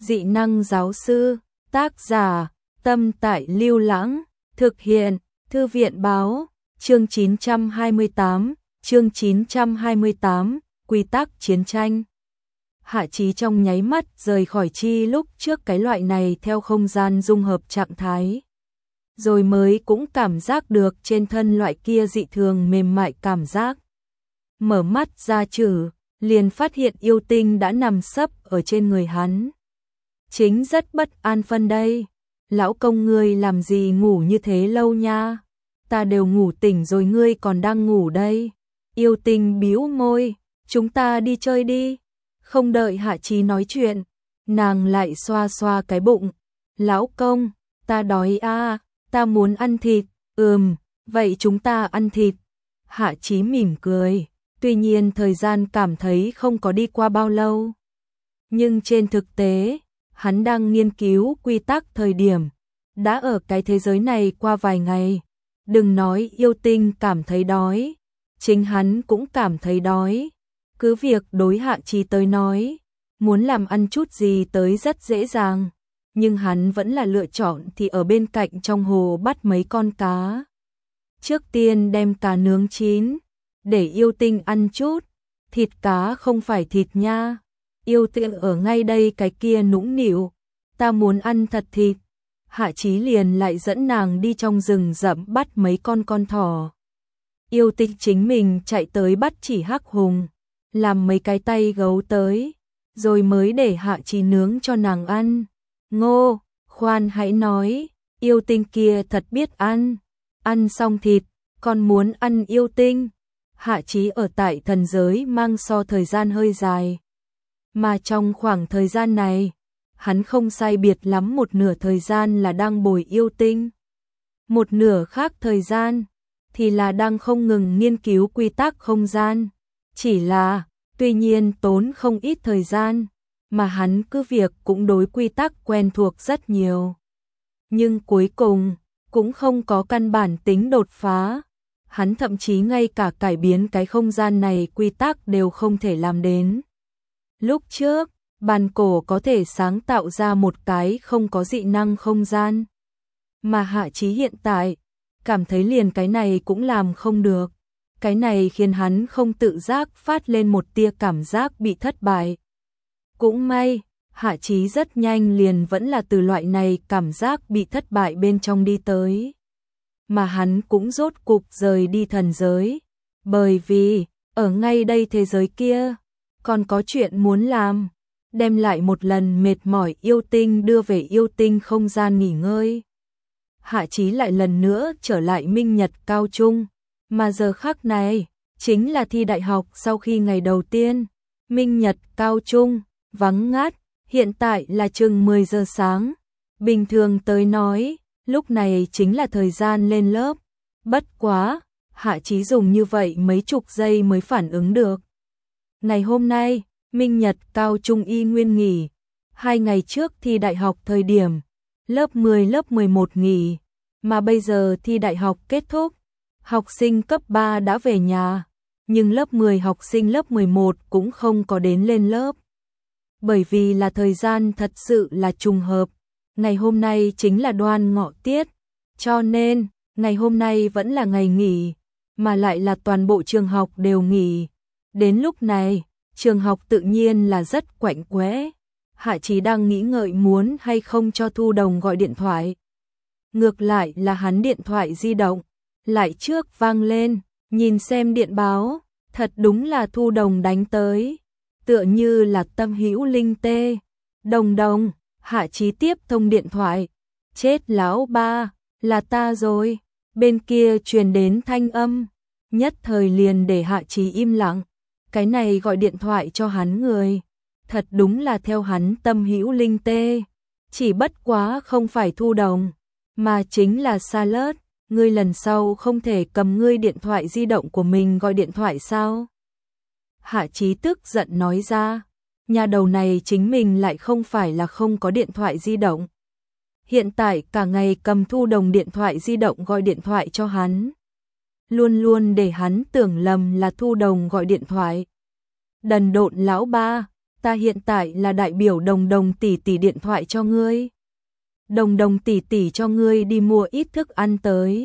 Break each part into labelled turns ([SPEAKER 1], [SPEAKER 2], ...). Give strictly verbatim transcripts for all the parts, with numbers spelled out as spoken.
[SPEAKER 1] Dị năng giáo sư, tác giả, Tâm Tại Lưu Lãng, thực hiện, Thư viện báo, chương chín trăm hai mươi tám, chương chín trăm hai mươi tám, quy tắc chiến tranh. Hạ Chí trong nháy mắt rời khỏi chi lúc trước cái loại này theo không gian dung hợp trạng thái. Rồi mới cũng cảm giác được trên thân loại kia dị thường mềm mại cảm giác. Mở mắt ra chử, liền phát hiện yêu tinh đã nằm sấp ở trên người hắn. Chính rất bất an phân đây. Lão công ngươi làm gì ngủ như thế lâu nha? Ta đều ngủ tỉnh rồi ngươi còn đang ngủ đây. Yêu tinh bĩu môi, chúng ta đi chơi đi. Không đợi Hạ Chí nói chuyện, nàng lại xoa xoa cái bụng. Lão công, ta đói à, ta muốn ăn thịt. Ừm, vậy chúng ta ăn thịt. Hạ Chí mỉm cười, tuy nhiên thời gian cảm thấy không có đi qua bao lâu. Nhưng trên thực tế, hắn đang nghiên cứu quy tắc thời điểm, đã ở cái thế giới này qua vài ngày. Đừng nói yêu tinh cảm thấy đói, chính hắn cũng cảm thấy đói. Cứ việc đối Hạ Chí tới nói, muốn làm ăn chút gì tới rất dễ dàng, nhưng hắn vẫn là lựa chọn thì ở bên cạnh trong hồ bắt mấy con cá. Trước tiên đem cá nướng chín, để yêu tinh ăn chút, thịt cá không phải thịt nha. Yêu tinh ở ngay đây cái kia nũng nịu, ta muốn ăn thật thịt. Hạ Chí liền lại dẫn nàng đi trong rừng rậm bắt mấy con con thỏ. Yêu tinh chính mình chạy tới bắt chỉ hắc hùng, làm mấy cái tay gấu tới, rồi mới để Hạ Chí nướng cho nàng ăn. Ngô, khoan hãy nói, yêu tinh kia thật biết ăn. Ăn xong thịt, còn muốn ăn yêu tinh. Hạ Chí ở tại thần giới mang so thời gian hơi dài. Mà trong khoảng thời gian này, hắn không sai biệt lắm một nửa thời gian là đang bồi yêu tinh. Một nửa khác thời gian, thì là đang không ngừng nghiên cứu quy tắc không gian. Chỉ là, tuy nhiên tốn không ít thời gian, mà hắn cứ việc cũng đối quy tắc quen thuộc rất nhiều. Nhưng cuối cùng, cũng không có căn bản tính đột phá. Hắn thậm chí ngay cả cải biến cái không gian này quy tắc đều không thể làm đến. Lúc trước, bàn cổ có thể sáng tạo ra một cái không có dị năng không gian. Mà Hạ Chí hiện tại, cảm thấy liền cái này cũng làm không được. Cái này khiến hắn không tự giác phát lên một tia cảm giác bị thất bại. Cũng may, Hạ Chí rất nhanh liền vẫn là từ loại này cảm giác bị thất bại bên trong đi tới. Mà hắn cũng rốt cục rời đi thần giới. Bởi vì, ở ngay đây thế giới kia, còn có chuyện muốn làm. Đem lại một lần mệt mỏi yêu tinh đưa về yêu tinh không gian nghỉ ngơi. Hạ Chí lại lần nữa trở lại Minh Nhật Cao Trung. Mà giờ khắc này, chính là thi đại học sau khi ngày đầu tiên. Minh Nhật Cao Trung, vắng ngắt, hiện tại là chừng mười giờ sáng. Bình thường tới nói, lúc này chính là thời gian lên lớp. Bất quá, Hạ Chí dùng như vậy mấy chục giây mới phản ứng được. Ngày hôm nay, Minh Nhật Cao Trung y nguyên nghỉ. Hai ngày trước thi đại học thời điểm, lớp mười lớp mười một nghỉ. Mà bây giờ thi đại học kết thúc, học sinh cấp ba đã về nhà. Nhưng lớp mười học sinh lớp mười một cũng không có đến lên lớp. Bởi vì là thời gian thật sự là trùng hợp. Ngày hôm nay chính là Đoan Ngọ tiết. Cho nên, ngày hôm nay vẫn là ngày nghỉ. Mà lại là toàn bộ trường học đều nghỉ. Đến lúc này, trường học tự nhiên là rất quạnh quẽ. Hạ Chí đang nghĩ ngợi muốn hay không cho Thu Đồng gọi điện thoại. Ngược lại là hắn điện thoại di động, lại trước vang lên, nhìn xem điện báo, thật đúng là Thu Đồng đánh tới. Tựa như là Tâm Hữu Linh tê. Đồng đồng, Hạ Chí tiếp thông điện thoại. Chết lão ba, là ta rồi. Bên kia truyền đến thanh âm, nhất thời liền để Hạ Chí im lặng. Cái này gọi điện thoại cho hắn người, thật đúng là theo hắn Tâm Hữu Linh tê. Chỉ bất quá không phải Thu Đồng, mà chính là Salad. Ngươi lần sau không thể cầm ngươi điện thoại di động của mình gọi điện thoại sao? Hạ Chí tức giận nói ra, nhà đầu này chính mình lại không phải là không có điện thoại di động. Hiện tại cả ngày cầm Thu Đồng điện thoại di động gọi điện thoại cho hắn. Luôn luôn để hắn tưởng lầm là Thu Đồng gọi điện thoại. Đần độn lão ba, ta hiện tại là đại biểu Đồng Đồng tỷ tỷ điện thoại cho ngươi. Đồng Đồng tỷ tỷ cho ngươi đi mua ít thức ăn tới.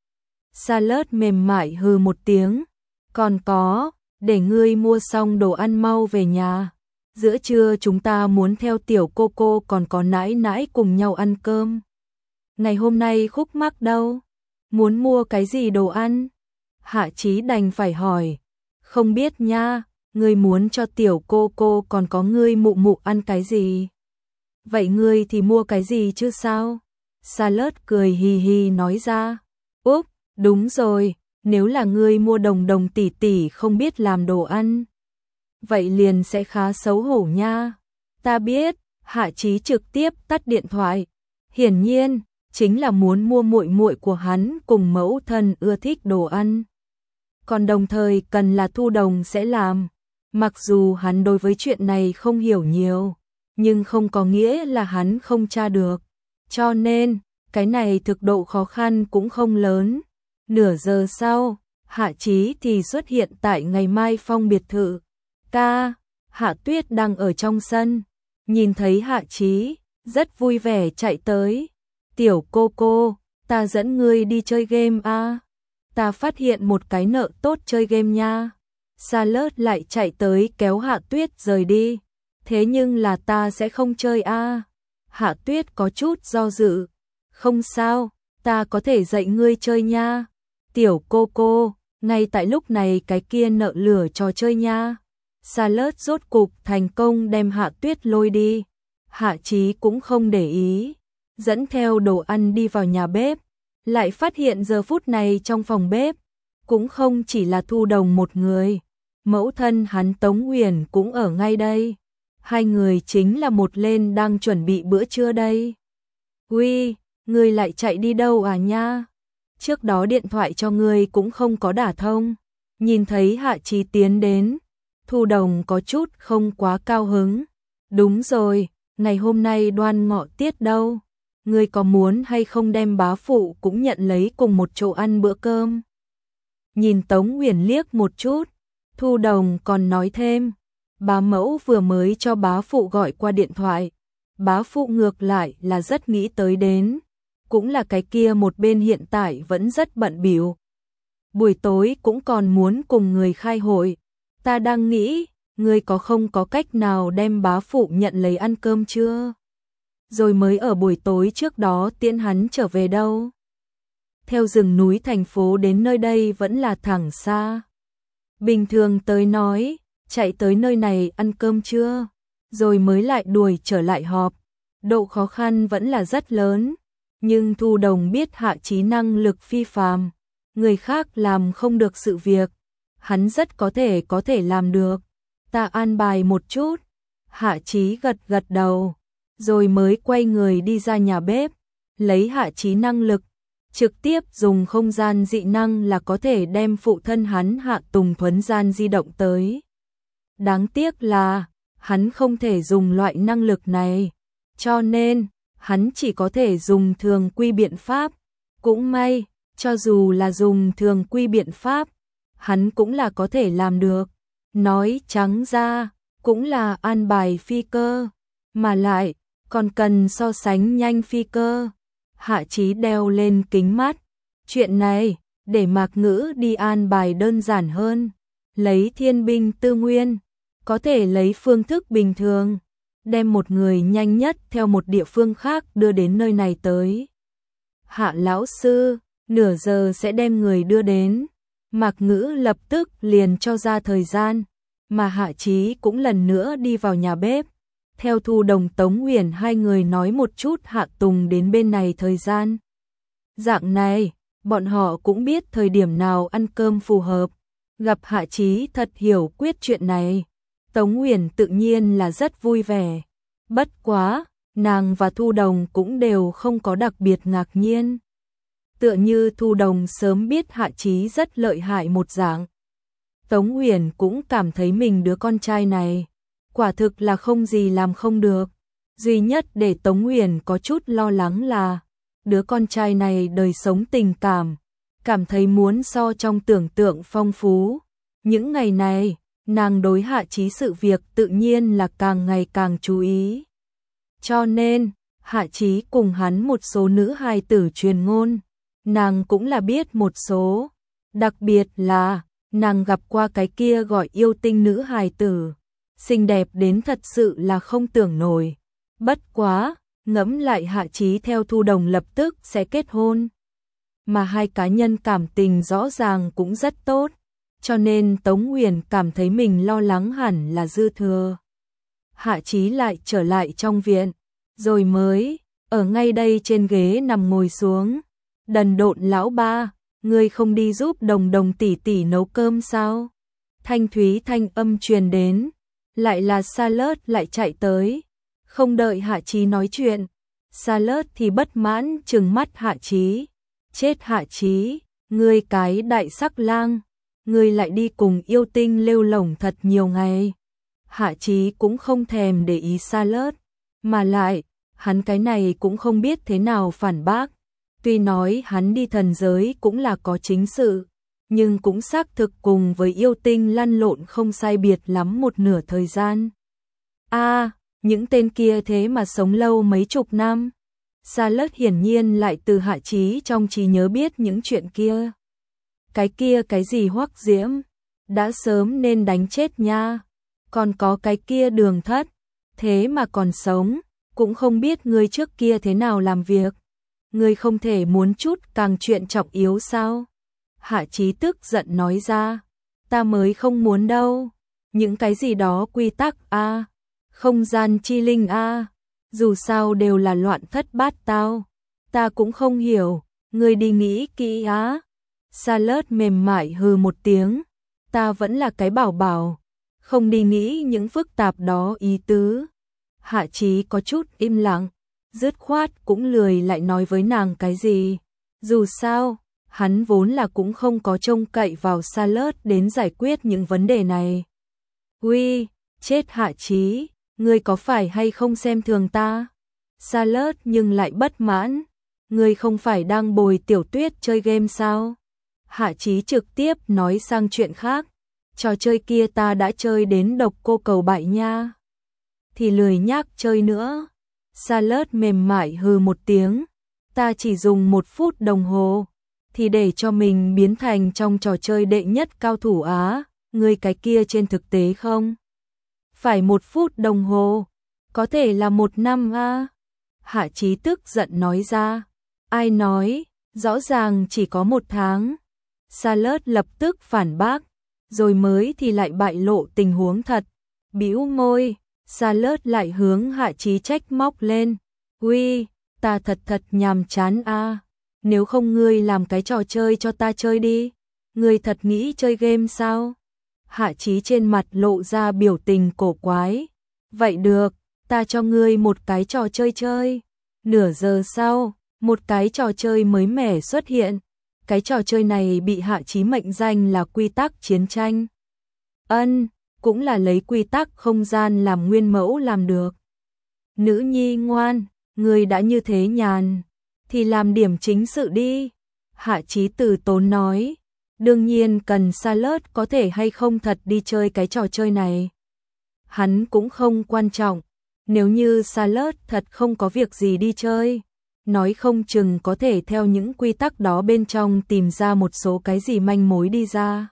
[SPEAKER 1] Salad mềm mại hừ một tiếng, còn có, để ngươi mua xong đồ ăn mau về nhà. Giữa trưa chúng ta muốn theo tiểu cô cô còn có nãi nãi cùng nhau ăn cơm. Ngày hôm nay Khúc Mắc đâu? Muốn mua cái gì đồ ăn? Hạ Chí đành phải hỏi. Không biết nha, ngươi muốn cho tiểu cô cô còn có ngươi mụ mụ ăn cái gì? Vậy ngươi thì mua cái gì chứ sao? Salad cười hì hì nói ra. Úp, đúng rồi, nếu là ngươi mua Đồng Đồng tỷ tỷ không biết làm đồ ăn, vậy liền sẽ khá xấu hổ nha. Ta biết, Hạ Chí trực tiếp tắt điện thoại. Hiển nhiên, chính là muốn mua muội muội của hắn cùng mẫu thân ưa thích đồ ăn. Còn đồng thời cần là Thu Đồng sẽ làm. Mặc dù hắn đối với chuyện này không hiểu nhiều, nhưng không có nghĩa là hắn không tra được. Cho nên, cái này thực độ khó khăn cũng không lớn. Nửa giờ sau, Hạ Chí thì xuất hiện tại Ngày Mai Phong biệt thự. Ca, Hạ Tuyết đang ở trong sân, nhìn thấy Hạ Chí, rất vui vẻ chạy tới. Tiểu cô cô, ta dẫn ngươi đi chơi game a. Ta phát hiện một cái nợ tốt chơi game nha. Salad lại chạy tới kéo Hạ Tuyết rời đi. Thế nhưng là ta sẽ không chơi a. Hạ Tuyết có chút do dự. Không sao, ta có thể dạy ngươi chơi nha. Tiểu cô cô, ngay tại lúc này cái kia nợ lửa trò chơi nha. Salad rốt cục thành công đem Hạ Tuyết lôi đi. Hạ Chí cũng không để ý, dẫn theo đồ ăn đi vào nhà bếp, lại phát hiện giờ phút này trong phòng bếp cũng không chỉ là Thu Đồng một người, mẫu thân hắn Tống Uyển cũng ở ngay đây. Hai người chính là một lên đang chuẩn bị bữa trưa đây. Uy, ngươi lại chạy đi đâu à nha? Trước đó điện thoại cho ngươi cũng không có đả thông. Nhìn thấy Hạ Chí tiến đến, Thu Đồng có chút không quá cao hứng. Đúng rồi, ngày hôm nay đoan ngọ tiết đâu. Ngươi có muốn hay không đem bá phụ cũng nhận lấy cùng một chỗ ăn bữa cơm? Nhìn Tống Uyển liếc một chút, Thu Đồng còn nói thêm, bá mẫu vừa mới cho bá phụ gọi qua điện thoại. Bá phụ ngược lại là rất nghĩ tới đến, cũng là cái kia một bên hiện tại vẫn rất bận bịu. Buổi tối cũng còn muốn cùng người khai hội. Ta đang nghĩ, ngươi có không có cách nào đem bá phụ nhận lấy ăn cơm chưa? Rồi mới ở buổi tối trước đó tiễn hắn trở về đâu. Theo rừng núi thành phố đến nơi đây vẫn là thẳng xa. Bình thường tới nói, chạy tới nơi này ăn cơm chưa? Rồi mới lại đuổi trở lại họp. Độ khó khăn vẫn là rất lớn. Nhưng Thu Đồng biết Hạ Chí năng lực phi phàm. Người khác làm không được sự việc, hắn rất có thể có thể làm được. Ta an bài một chút. Hạ Chí gật gật đầu, rồi mới quay người đi ra nhà bếp, lấy Hạ Chí năng lực, trực tiếp dùng không gian dị năng là có thể đem phụ thân hắn Hạ Tùng thuấn gian di động tới. Đáng tiếc là, hắn không thể dùng loại năng lực này, cho nên, hắn chỉ có thể dùng thường quy biện pháp. Cũng may, cho dù là dùng thường quy biện pháp, hắn cũng là có thể làm được. Nói trắng ra, cũng là an bài phi cơ, mà lại, còn cần so sánh nhanh phi cơ. Hạ Chí đeo lên kính mắt. Chuyện này, để Mạc Ngữ đi an bài đơn giản hơn. Lấy thiên binh tư nguyên, có thể lấy phương thức bình thường, đem một người nhanh nhất theo một địa phương khác đưa đến nơi này tới. Hạ lão sư, nửa giờ sẽ đem người đưa đến. Mạc Ngữ lập tức liền cho ra thời gian, mà Hạ Chí cũng lần nữa đi vào nhà bếp. Theo Thu Đồng Tống Uyển hai người nói một chút Hạ Tùng đến bên này thời gian. Dạng này, bọn họ cũng biết thời điểm nào ăn cơm phù hợp. Gặp Hạ Chí thật hiểu quyết chuyện này, Tống Uyển tự nhiên là rất vui vẻ. Bất quá, nàng và Thu Đồng cũng đều không có đặc biệt ngạc nhiên. Tựa như Thu Đồng sớm biết Hạ Chí rất lợi hại một dạng. Tống Uyển cũng cảm thấy mình đứa con trai này, quả thực là không gì làm không được. Duy nhất để Tống Uyển có chút lo lắng là, đứa con trai này đời sống tình cảm, cảm thấy muốn so trong tưởng tượng phong phú. Những ngày này, nàng đối Hạ Chí sự việc tự nhiên là càng ngày càng chú ý. Cho nên, Hạ Chí cùng hắn một số nữ hài tử truyền ngôn, nàng cũng là biết một số, đặc biệt là nàng gặp qua cái kia gọi yêu tinh nữ hài tử, xinh đẹp đến thật sự là không tưởng nổi. Bất quá, ngẫm lại Hạ Chí theo Thu Đồng lập tức sẽ kết hôn, mà hai cá nhân cảm tình rõ ràng cũng rất tốt, cho nên Tống Huyền cảm thấy mình lo lắng hẳn là dư thừa. Hạ Chí lại trở lại trong viện, rồi mới ở ngay đây trên ghế nằm ngồi xuống. Đần độn lão ba, ngươi không đi giúp Đồng Đồng tỷ tỷ nấu cơm sao? Thanh thúy thanh âm truyền đến, lại là Charlotte lại chạy tới. Không đợi Hạ Chí nói chuyện, Charlotte thì bất mãn trừng mắt Hạ Chí. Chết Hạ Chí, ngươi cái đại sắc lang, ngươi lại đi cùng yêu tinh lêu lổng thật nhiều ngày. Hạ Chí cũng không thèm để ý Charlotte, mà lại, hắn cái này cũng không biết thế nào phản bác. Tuy nói hắn đi thần giới cũng là có chính sự, nhưng cũng xác thực cùng với yêu tinh lăn lộn không sai biệt lắm một nửa thời gian. A, à, những tên kia thế mà sống lâu mấy chục năm. Charlotte hiển nhiên lại từ Hạ Chí trong trí nhớ biết những chuyện kia. Cái kia cái gì Hoắc Diễm, đã sớm nên đánh chết nha. Còn có cái kia Đường Thất, thế mà còn sống, cũng không biết ngươi trước kia thế nào làm việc. Ngươi không thể muốn chút càng chuyện trọng yếu sao? Hạ Chí tức giận nói ra, ta mới không muốn đâu. Những cái gì đó quy tắc a, à, không gian chi linh a, à, dù sao đều là loạn thất bát tao. Ta cũng không hiểu, ngươi đi nghĩ kỹ á. Charlotte mềm mại hừ một tiếng, ta vẫn là cái bảo bảo, không đi nghĩ những phức tạp đó ý tứ. Hạ Chí có chút im lặng, dứt khoát cũng lười lại nói với nàng cái gì. Dù sao, hắn vốn là cũng không có trông cậy vào Charlotte đến giải quyết những vấn đề này. Uy, chết Hạ Chí, ngươi có phải hay không xem thường ta? Charlotte nhưng lại bất mãn, ngươi không phải đang bồi Tiểu Tuyết chơi game sao? Hạ Chí trực tiếp nói sang chuyện khác, trò chơi kia ta đã chơi đến độc cô cầu bại nha. Thì lười nhác chơi nữa. Charlotte mềm mại hừ một tiếng, ta chỉ dùng một phút đồng hồ, thì để cho mình biến thành trong trò chơi đệ nhất cao thủ Á, ngươi cái kia trên thực tế không? Phải một phút đồng hồ, có thể là một năm a. Hạ Chí tức giận nói ra, ai nói, rõ ràng chỉ có một tháng. Charlotte lập tức phản bác, rồi mới thì lại bại lộ tình huống thật, bĩu môi. Charlotte lại hướng Hạ Chí trách móc lên, uy, ta thật thật nhàm chán a, à. Nếu không ngươi làm cái trò chơi cho ta chơi đi, ngươi thật nghĩ chơi game sao? Hạ Chí trên mặt lộ ra biểu tình cổ quái, vậy được, ta cho ngươi một cái trò chơi chơi. Nửa giờ sau, một cái trò chơi mới mẻ xuất hiện, cái trò chơi này bị Hạ Chí mệnh danh là quy tắc chiến tranh. Ân, cũng là lấy quy tắc không gian làm nguyên mẫu làm được. Nữ nhi ngoan, ngươi đã như thế nhàn, thì làm điểm chính sự đi. Hạ Chí từ tốn nói, đương nhiên cần Charlotte có thể hay không thật đi chơi cái trò chơi này. Hắn cũng không quan trọng, nếu như Charlotte thật không có việc gì đi chơi, nói không chừng có thể theo những quy tắc đó bên trong tìm ra một số cái gì manh mối đi ra.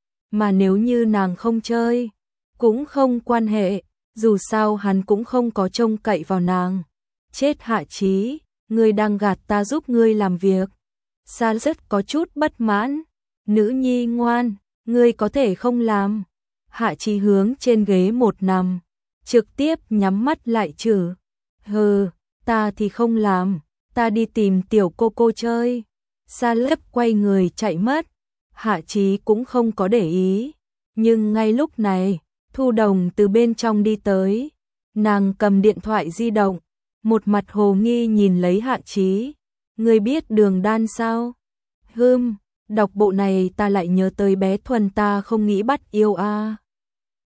[SPEAKER 1] Mà nếu như nàng không chơi, cũng không quan hệ, dù sao hắn cũng không có trông cậy vào nàng. Chết Hạ Chí, ngươi đang gạt ta giúp ngươi làm việc. Sa rất có chút bất mãn, nữ nhi ngoan, ngươi có thể không làm. Hạ Chí hướng trên ghế một nằm, trực tiếp nhắm mắt lại chử. Hừ, ta thì không làm, ta đi tìm tiểu cô cô chơi. Sa lấp quay người chạy mất, Hạ Chí cũng không có để ý. Nhưng ngay lúc này, Thu Đồng từ bên trong đi tới, nàng cầm điện thoại di động, một mặt hồ nghi nhìn lấy Hạ Chí. Ngươi biết Đường Đan sao? Hừm, đọc bộ này ta lại nhớ tới bé Thuần ta không nghĩ bắt yêu a. À.